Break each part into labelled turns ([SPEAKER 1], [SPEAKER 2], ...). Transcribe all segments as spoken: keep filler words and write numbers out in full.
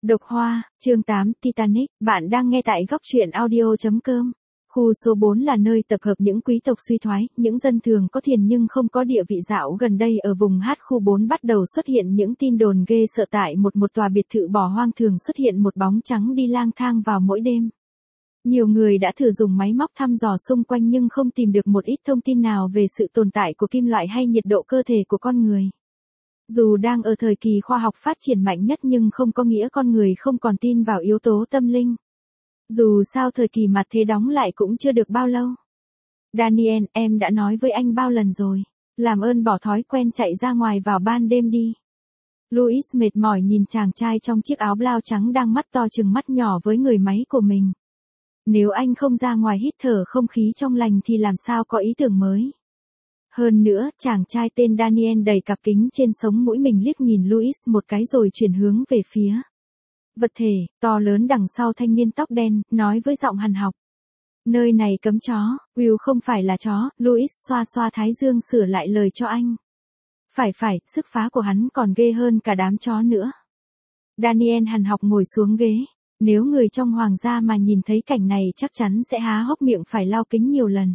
[SPEAKER 1] Độc Hoa, chương tám, Titanic, bạn đang nghe tại góc truyện audio chấm com. Khu số bốn là nơi tập hợp những quý tộc suy thoái, những dân thường có tiền nhưng không có địa vị. Dạo gần đây ở vùng H khu bốn bắt đầu xuất hiện những tin đồn ghê sợ. Tại một một tòa biệt thự bỏ hoang thường xuất hiện một bóng trắng đi lang thang vào mỗi đêm. Nhiều người đã thử dùng máy móc thăm dò xung quanh nhưng không tìm được một ít thông tin nào về sự tồn tại của kim loại hay nhiệt độ cơ thể của con người. Dù đang ở thời kỳ khoa học phát triển mạnh nhất nhưng không có nghĩa con người không còn tin vào yếu tố tâm linh. Dù sao thời kỳ mặt thế đóng lại cũng chưa được bao lâu. Daniel, em đã nói với anh bao lần rồi. Làm ơn bỏ thói quen chạy ra ngoài vào ban đêm đi. Louis mệt mỏi nhìn chàng trai trong chiếc áo blau trắng đang mắt to chừng mắt nhỏ với người máy của mình. Nếu anh không ra ngoài hít thở không khí trong lành thì làm sao có ý tưởng mới. Hơn nữa, chàng trai tên Daniel đầy cặp kính trên sống mũi mình liếc nhìn Louis một cái rồi chuyển hướng về phía vật thể, to lớn đằng sau thanh niên tóc đen, nói với giọng hằn học. Nơi này cấm chó, Will không phải là chó, Louis xoa xoa thái dương sửa lại lời cho anh. Phải phải, sức phá của hắn còn ghê hơn cả đám chó nữa. Daniel hằn học ngồi xuống ghế. Nếu người trong hoàng gia mà nhìn thấy cảnh này chắc chắn sẽ há hốc miệng phải lau kính nhiều lần.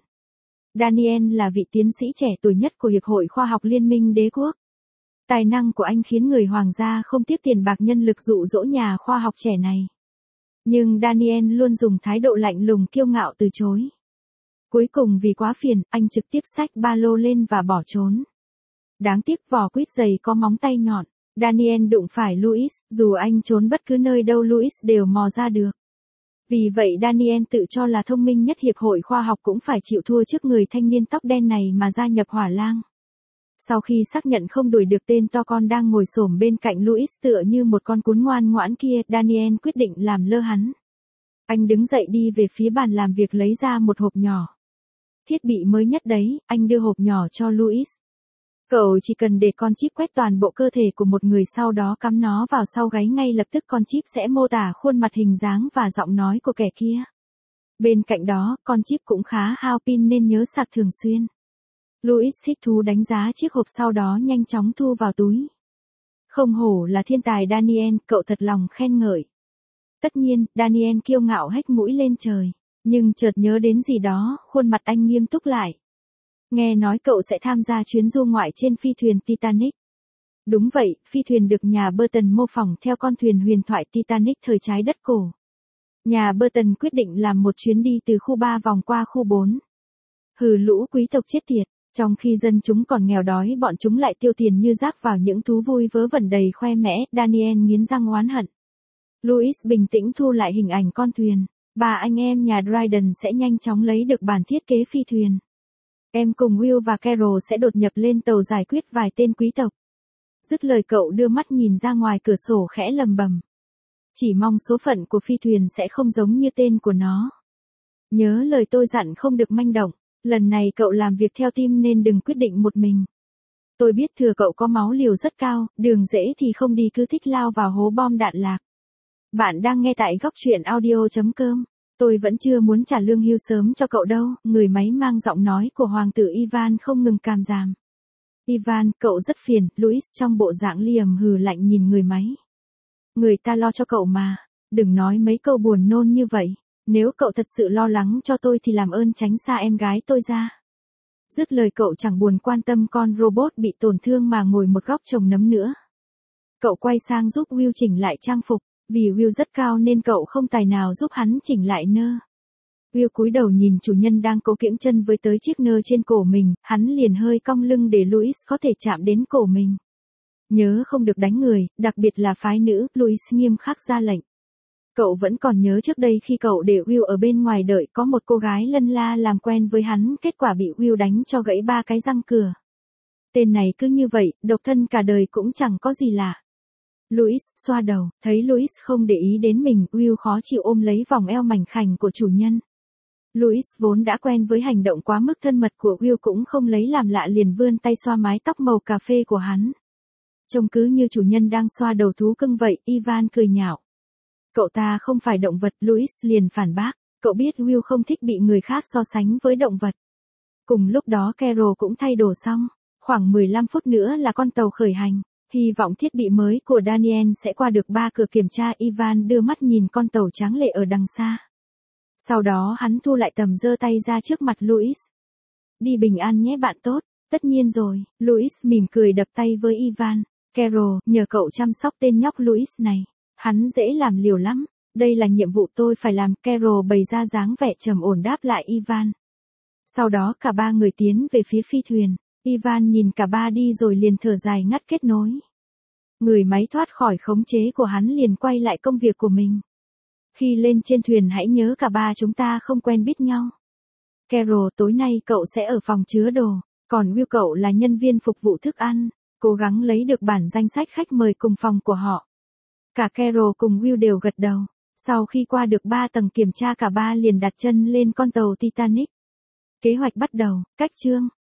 [SPEAKER 1] Daniel là vị tiến sĩ trẻ tuổi nhất của Hiệp hội Khoa học Liên minh Đế quốc. Tài năng của anh khiến người hoàng gia không tiếc tiền bạc nhân lực dụ dỗ nhà khoa học trẻ này. Nhưng Daniel luôn dùng thái độ lạnh lùng kiêu ngạo từ chối. Cuối cùng vì quá phiền, anh trực tiếp xách ba lô lên và bỏ trốn. Đáng tiếc vỏ quýt dày có móng tay nhọn. Daniel đụng phải Louis, dù anh trốn bất cứ nơi đâu Louis đều mò ra được. Vì vậy Daniel tự cho là thông minh nhất Hiệp hội Khoa học cũng phải chịu thua trước người thanh niên tóc đen này mà gia nhập hỏa lang. Sau khi xác nhận không đuổi được tên to con đang ngồi xổm bên cạnh Louis tựa như một con cún ngoan ngoãn kia, Daniel quyết định làm lơ hắn. Anh đứng dậy đi về phía bàn làm việc lấy ra một hộp nhỏ. Thiết bị mới nhất đấy, anh đưa hộp nhỏ cho Louis. Cậu chỉ cần để con chip quét toàn bộ cơ thể của một người sau đó cắm nó vào sau gáy ngay lập tức con chip sẽ mô tả khuôn mặt hình dáng và giọng nói của kẻ kia. Bên cạnh đó, con chip cũng khá hao pin nên nhớ sạc thường xuyên. Louis thích thú đánh giá chiếc hộp sau đó nhanh chóng thu vào túi. Không hổ là thiên tài Daniel, cậu thật lòng khen ngợi. Tất nhiên, Daniel kiêu ngạo hếch mũi lên trời. Nhưng chợt nhớ đến gì đó, khuôn mặt anh nghiêm túc lại. Nghe nói cậu sẽ tham gia chuyến du ngoại trên phi thuyền Titanic. Đúng vậy, phi thuyền được nhà Burton mô phỏng theo con thuyền huyền thoại Titanic thời trái đất cổ. Nhà Burton quyết định làm một chuyến đi từ khu ba vòng qua khu bốn. Hừ lũ quý tộc chết tiệt, trong khi dân chúng còn nghèo đói bọn chúng lại tiêu tiền như rác vào những thú vui vớ vẩn đầy khoe mẽ, Daniel nghiến răng oán hận. Louis bình tĩnh thu lại hình ảnh con thuyền. Ba anh em nhà Dryden sẽ nhanh chóng lấy được bản thiết kế phi thuyền. Em cùng Will và Carol sẽ đột nhập lên tàu giải quyết vài tên quý tộc. Dứt lời cậu đưa mắt nhìn ra ngoài cửa sổ khẽ lầm bầm. Chỉ mong số phận của phi thuyền sẽ không giống như tên của nó. Nhớ lời tôi dặn không được manh động, lần này cậu làm việc theo team nên đừng quyết định một mình. Tôi biết thừa cậu có máu liều rất cao, đường dễ thì không đi cứ thích lao vào hố bom đạn lạc. Bạn đang nghe tại góc truyện audio chấm com. Tôi vẫn chưa muốn trả lương hưu sớm cho cậu đâu, người máy mang giọng nói của hoàng tử Ivan không ngừng càm ràm. Ivan, cậu rất phiền, Louis trong bộ dạng liềm hừ lạnh nhìn người máy. Người ta lo cho cậu mà, đừng nói mấy câu buồn nôn như vậy, nếu cậu thật sự lo lắng cho tôi thì làm ơn tránh xa em gái tôi ra. Dứt lời cậu chẳng buồn quan tâm con robot bị tổn thương mà ngồi một góc trồng nấm nữa. Cậu quay sang giúp Will chỉnh lại trang phục. Vì Will rất cao nên cậu không tài nào giúp hắn chỉnh lại nơ. Will cúi đầu nhìn chủ nhân đang cố kiễng chân với tới chiếc nơ trên cổ mình, hắn liền hơi cong lưng để Louis có thể chạm đến cổ mình. Nhớ không được đánh người, đặc biệt là phái nữ, Louis nghiêm khắc ra lệnh. Cậu vẫn còn nhớ trước đây khi cậu để Will ở bên ngoài đợi có một cô gái lân la làm quen với hắn, kết quả bị Will đánh cho gãy ba cái răng cửa. Tên này cứ như vậy, độc thân cả đời cũng chẳng có gì lạ. Louis xoa đầu, thấy Louis không để ý đến mình, Will khó chịu ôm lấy vòng eo mảnh khảnh của chủ nhân. Louis vốn đã quen với hành động quá mức thân mật của Will cũng không lấy làm lạ liền vươn tay xoa mái tóc màu cà phê của hắn. Trông cứ như chủ nhân đang xoa đầu thú cưng vậy, Ivan cười nhạo. Cậu ta không phải động vật, Louis liền phản bác, cậu biết Will không thích bị người khác so sánh với động vật. Cùng lúc đó Carol cũng thay đồ xong, khoảng mười lăm phút nữa là con tàu khởi hành. Hy vọng thiết bị mới của Daniel sẽ qua được ba cửa kiểm tra. Ivan đưa mắt nhìn con tàu tráng lệ ở đằng xa. Sau đó hắn thu lại tầm giơ tay ra trước mặt Louis. Đi bình an nhé bạn tốt. Tất nhiên rồi, Louis mỉm cười đập tay với Ivan. Carol, nhờ cậu chăm sóc tên nhóc Louis này. Hắn dễ làm liều lắm. Đây là nhiệm vụ tôi phải làm. Carol bày ra dáng vẻ trầm ổn đáp lại Ivan. Sau đó cả ba người tiến về phía phi thuyền. Ivan nhìn cả ba đi rồi liền thở dài ngắt kết nối. Người máy thoát khỏi khống chế của hắn liền quay lại công việc của mình. Khi lên trên thuyền hãy nhớ cả ba chúng ta không quen biết nhau. Carol, tối nay cậu sẽ ở phòng chứa đồ, còn Will cậu là nhân viên phục vụ thức ăn, cố gắng lấy được bản danh sách khách mời cùng phòng của họ. Cả Carol cùng Will đều gật đầu. Sau khi qua được ba tầng kiểm tra cả ba liền đặt chân lên con tàu Titanic. Kế hoạch bắt đầu, cách chương.